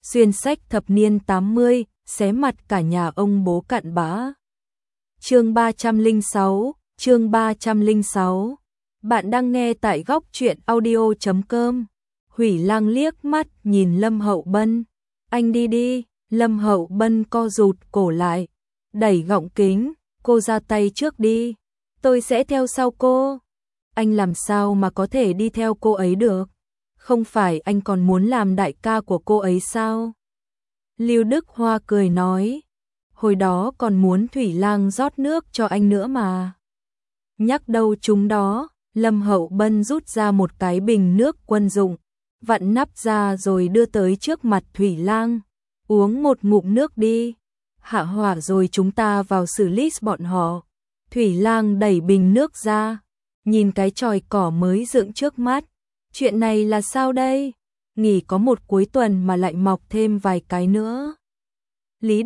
xuyên sách thập niên 80, xé mặt cả nhà ông bố cặn bã. Chương 306. Bạn đang nghe tại góc truyện audio.com. Hủy Lang liếc mắt nhìn Lâm Hậu Bân. Anh đi đi. Lâm Hậu Bân co rụt cổ lại, đẩy gọng kính. Cô ra tay trước đi, tôi sẽ theo sau cô. Anh làm sao mà có thể đi theo cô ấy được? Không phải anh còn muốn làm đại ca của cô ấy sao? Lưu Đức Hoa cười nói, hồi đó còn muốn Thủy Lang rót nước cho anh nữa mà. Nhắc đâu chúng đó. Lâm Hậu Bân rút ra một cái bình nước quân dụng, vặn nắp ra rồi đưa tới trước mặt Thủy Lang. Uống một ngụm nước đi, hạ hỏa rồi chúng ta vào xử lý bọn họ. Thủy Lang đẩy bình nước ra, nhìn cái chòi cỏ mới dựng trước mắt. Chuyện này là sao đây? Nghỉ có một cuối tuần mà lại mọc thêm vài cái nữa. Lý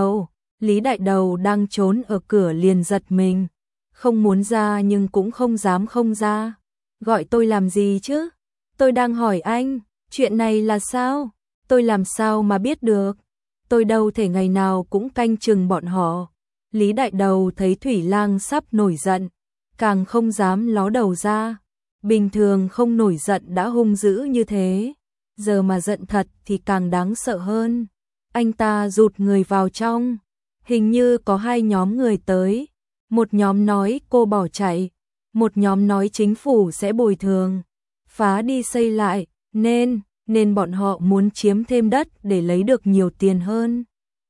Đại Đầu đang trốn ở cửa liền giật mình. Không muốn ra nhưng cũng không dám không ra. Gọi tôi làm gì chứ? Tôi đang hỏi anh, chuyện này là sao? Tôi làm sao mà biết được? Tôi đâu thể ngày nào cũng canh chừng bọn họ. Lý Đại Đầu thấy Thủy Lang sắp nổi giận, càng không dám ló đầu ra. Bình thường không nổi giận đã hung dữ như thế, giờ mà giận thật thì càng đáng sợ hơn. Anh ta rụt người vào trong. Hình như có hai nhóm người tới. Một nhóm nói cô bỏ chạy, một nhóm nói chính phủ sẽ bồi thường, phá đi xây lại, nên bọn họ muốn chiếm thêm đất để lấy được nhiều tiền hơn.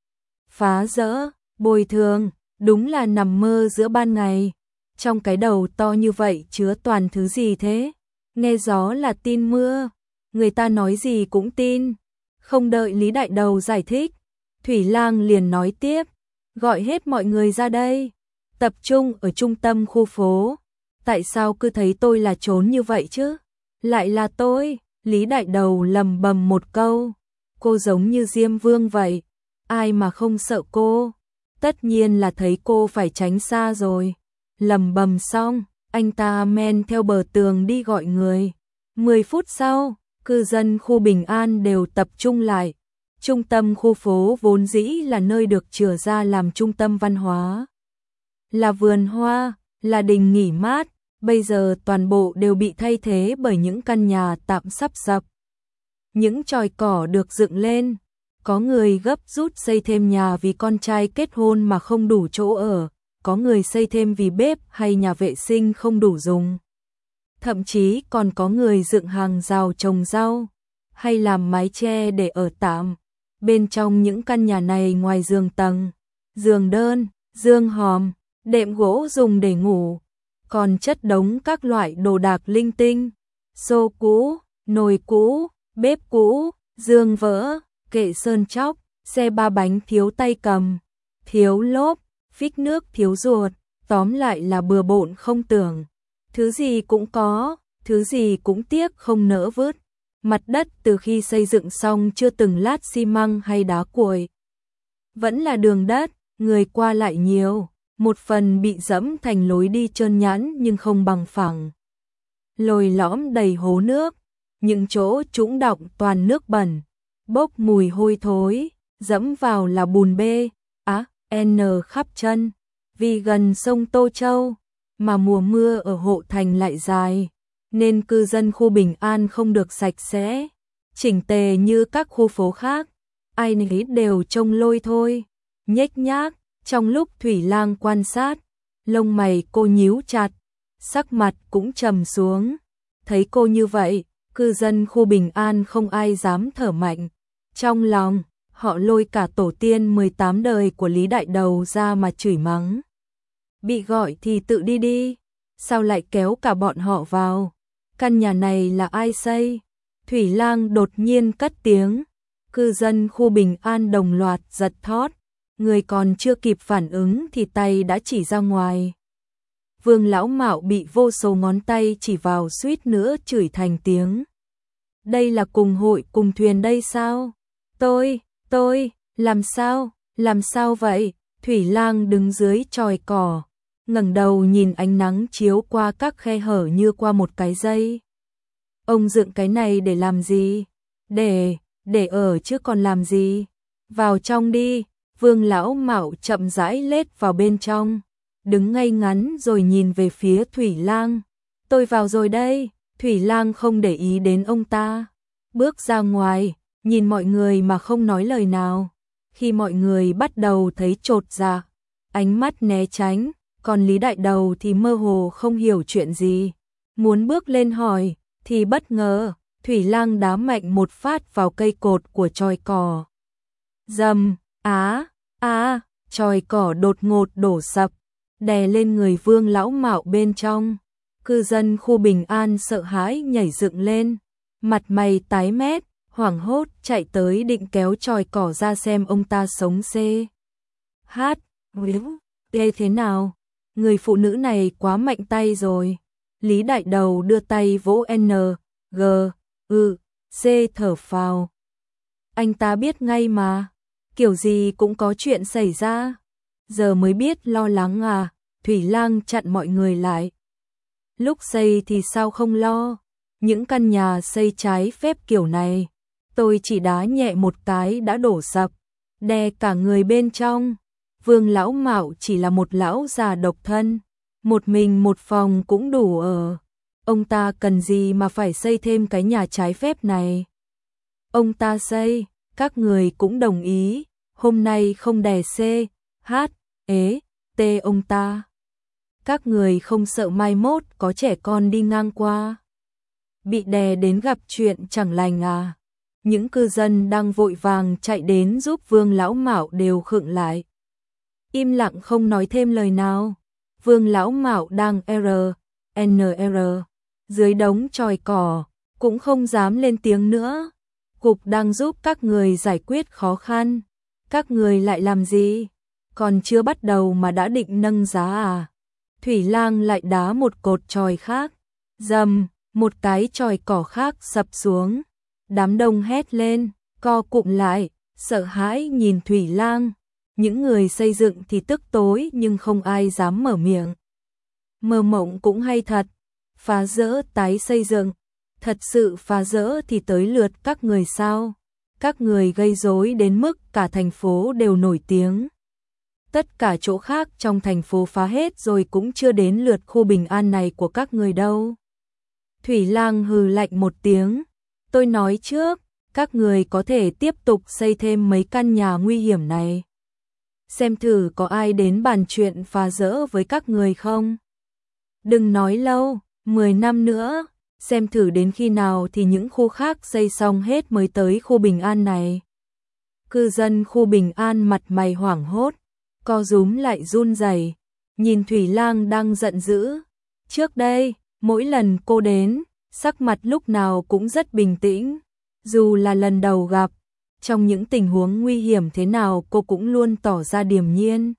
Phá rỡ, bồi thường, đúng là nằm mơ giữa ban ngày. Trong cái đầu to như vậy chứa toàn thứ gì thế? Nghe gió là tin mưa, người ta nói gì cũng tin. Không đợi Lý Đại Đầu giải thích, Thủy Lang liền nói tiếp, gọi hết mọi người ra đây, tập trung ở trung tâm khu phố. Tại sao cứ thấy tôi là trốn như vậy chứ? Lại là tôi. Lý Đại Đầu lầm bầm một câu, cô giống như Diêm Vương vậy, ai mà không sợ cô? Tất nhiên là thấy cô phải tránh xa rồi. Lầm bầm xong, anh ta men theo bờ tường đi gọi người. 10 phút sau, cư dân khu Bình An đều tập trung lại. Trung tâm khu phố vốn dĩ là nơi được chừa ra làm trung tâm văn hóa, là vườn hoa, là đình nghỉ mát, bây giờ toàn bộ đều bị thay thế bởi những căn nhà tạm sắp sập. Những chòi cỏ được dựng lên, có người gấp rút xây thêm nhà vì con trai kết hôn mà không đủ chỗ ở, có người xây thêm vì bếp hay nhà vệ sinh không đủ dùng. Thậm chí còn có người dựng hàng rào trồng rau, hay làm mái che để ở tạm. Bên trong những căn nhà này ngoài giường tầng, giường đơn, giường hòm, đệm gỗ dùng để ngủ, còn chất đống các loại đồ đạc linh tinh, xô cũ, nồi cũ, bếp cũ, giường vỡ, kệ sơn chóc, xe ba bánh thiếu tay cầm, thiếu lốp, phích nước thiếu ruột, tóm lại là bừa bộn không tưởng. Thứ gì cũng có, thứ gì cũng tiếc không nỡ vứt. Mặt đất từ khi xây dựng xong chưa từng lát xi măng hay đá cuội. Vẫn là đường đất, người qua lại nhiều, một phần bị dẫm thành lối đi trơn nhẵn nhưng không bằng phẳng. Lồi lõm đầy hố nước, những chỗ trũng đọng toàn nước bẩn, bốc mùi hôi thối, dẫm vào là bùn bê, N khắp chân. Vì gần sông Tô Châu, mà mùa mưa ở Hộ Thành lại dài, nên cư dân khu Bình An không được sạch sẽ, chỉnh tề như các khu phố khác. Ai nấy đều trông lôi thôi, nhếch nhác. Trong lúc Thủy Lang quan sát, lông mày cô nhíu chặt, sắc mặt cũng trầm xuống. Thấy cô như vậy, cư dân khu Bình An không ai dám thở mạnh. Trong lòng, họ lôi cả tổ tiên 18 đời của Lý Đại Đầu ra mà chửi mắng. Bị gọi thì tự đi đi, sao lại kéo cả bọn họ vào? Căn nhà này là ai xây? Thủy Lang đột nhiên cất tiếng, cư dân khu Bình An đồng loạt giật thót, người còn chưa kịp phản ứng thì tay đã chỉ ra ngoài. Vương Lão Mạo bị vô số ngón tay chỉ vào suýt nữa chửi thành tiếng. Đây là cùng hội cùng thuyền đây sao? Tôi, làm sao vậy? Thủy Lang đứng dưới chòi cỏ, ngẩng đầu nhìn ánh nắng chiếu qua các khe hở như qua một cái dây. Ông dựng cái này để làm gì? để ở chứ còn làm gì. Vào trong đi, Vương Lão Mạo chậm rãi lết vào bên trong, đứng ngây ngắn rồi nhìn về phía Thủy Lang. Tôi vào rồi đây. Thủy Lang không để ý đến ông ta, bước ra ngoài, nhìn mọi người mà không nói lời nào. Khi mọi người bắt đầu thấy chột dạ, ánh mắt né tránh, còn Lý Đại Đầu thì mơ hồ không hiểu chuyện gì. Muốn bước lên hỏi, thì bất ngờ, Thủy Lang đá mạnh một phát vào cây cột của chòi cỏ. Rầm, chòi cỏ đột ngột đổ sập, đè lên người Vương Lão Mạo bên trong. Cư dân khu Bình An sợ hãi nhảy dựng lên, mặt mày tái mét, hoảng hốt chạy tới định kéo chòi cỏ ra xem ông ta sống xê. Hát, ghê thế nào? Người phụ nữ này quá mạnh tay rồi. Lý Đại Đầu đưa tay vỗ C thở phào. Anh ta biết ngay mà, kiểu gì cũng có chuyện xảy ra. Giờ mới biết lo lắng à? Thủy Lang chặn mọi người lại. Lúc xây thì sao không lo? Những căn nhà xây trái phép kiểu này, tôi chỉ đá nhẹ một cái đã đổ sập, đè cả người bên trong. Vương Lão Mạo chỉ là một lão già độc thân, một mình một phòng cũng đủ ở. Ông ta cần gì mà phải xây thêm cái nhà trái phép này? Ông ta xây, các người cũng đồng ý, hôm nay không đè ông ta. Các người không sợ mai mốt có trẻ con đi ngang qua, bị đè đến gặp chuyện chẳng lành à? Những cư dân đang vội vàng chạy đến giúp Vương Lão Mạo đều khựng lại, im lặng không nói thêm lời nào. Vương Lão Mạo đang dưới đống chòi cỏ, cũng không dám lên tiếng nữa. Cục đang giúp các người giải quyết khó khăn, các người lại làm gì? Còn chưa bắt đầu mà đã định nâng giá à? Thủy Lang lại đá một cột chòi khác, rầm, một cái chòi cỏ khác sập xuống. Đám đông hét lên, co cụm lại, sợ hãi nhìn Thủy Lang. Những người xây dựng thì tức tối nhưng không ai dám mở miệng. Mơ mộng cũng hay thật, phá rỡ tái xây dựng, thật sự phá rỡ thì tới lượt các người sao? Các người gây rối đến mức cả thành phố đều nổi tiếng. Tất cả chỗ khác trong thành phố phá hết rồi cũng chưa đến lượt khu Bình An này của các người đâu. Thủy Lang hừ lạnh một tiếng, tôi nói trước, các người có thể tiếp tục xây thêm mấy căn nhà nguy hiểm này. Xem thử có ai đến bàn chuyện phá rỡ với các người không? Đừng nói lâu, 10 năm nữa, xem thử đến khi nào thì những khu khác xây xong hết mới tới khu Bình An này. Cư dân khu Bình An mặt mày hoảng hốt, co rúm lại run rẩy, nhìn Thủy Lang đang giận dữ. Trước đây, mỗi lần cô đến, sắc mặt lúc nào cũng rất bình tĩnh, dù là lần đầu gặp, trong những tình huống nguy hiểm thế nào cô cũng luôn tỏ ra điềm nhiên.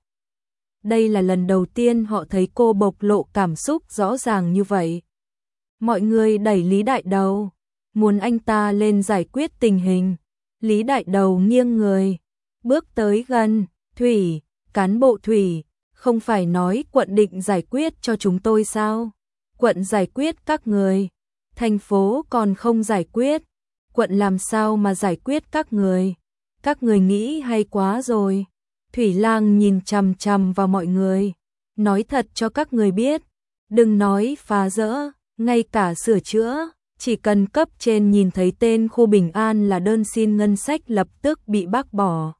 Đây là lần đầu tiên họ thấy cô bộc lộ cảm xúc rõ ràng như vậy. Mọi người đẩy Lý Đại Đầu, muốn anh ta lên giải quyết tình hình. Lý Đại Đầu nghiêng người, bước tới gần. Thủy, cán bộ Thủy, không phải nói quận định giải quyết cho chúng tôi sao? Quận giải quyết các người, thành phố còn không giải quyết, quận làm sao mà giải quyết các người? Các người nghĩ hay quá rồi. Thủy Lang nhìn chằm chằm vào mọi người, nói thật cho các người biết, đừng nói phá rỡ, ngay cả sửa chữa, chỉ cần cấp trên nhìn thấy tên khu Bình An là đơn xin ngân sách lập tức bị bác bỏ.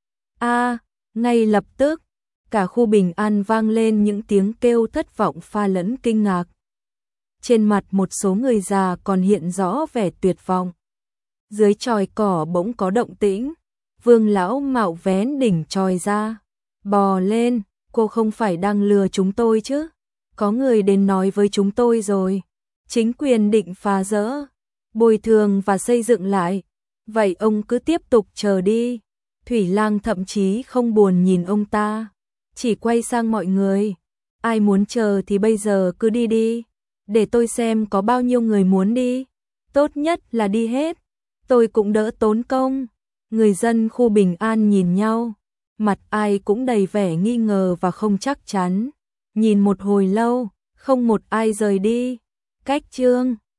Ngay lập tức, cả khu Bình An vang lên những tiếng kêu thất vọng pha lẫn kinh ngạc. Trên mặt một số người già còn hiện rõ vẻ tuyệt vọng. Dưới chòi cỏ bỗng có động tĩnh, Vương Lão Mạo vén đỉnh chòi ra, bò lên, cô không phải đang lừa chúng tôi chứ? Có người đến nói với chúng tôi rồi, chính quyền định phá rỡ, bồi thường và xây dựng lại, vậy ông cứ tiếp tục chờ đi. Thủy Lang thậm chí không buồn nhìn ông ta, chỉ quay sang mọi người, ai muốn chờ thì bây giờ cứ đi đi, để tôi xem có bao nhiêu người muốn đi, tốt nhất là đi hết, tôi cũng đỡ tốn công. Người dân khu Bình An nhìn nhau, mặt ai cũng đầy vẻ nghi ngờ và không chắc chắn, nhìn một hồi lâu, không một ai rời đi. Cách chương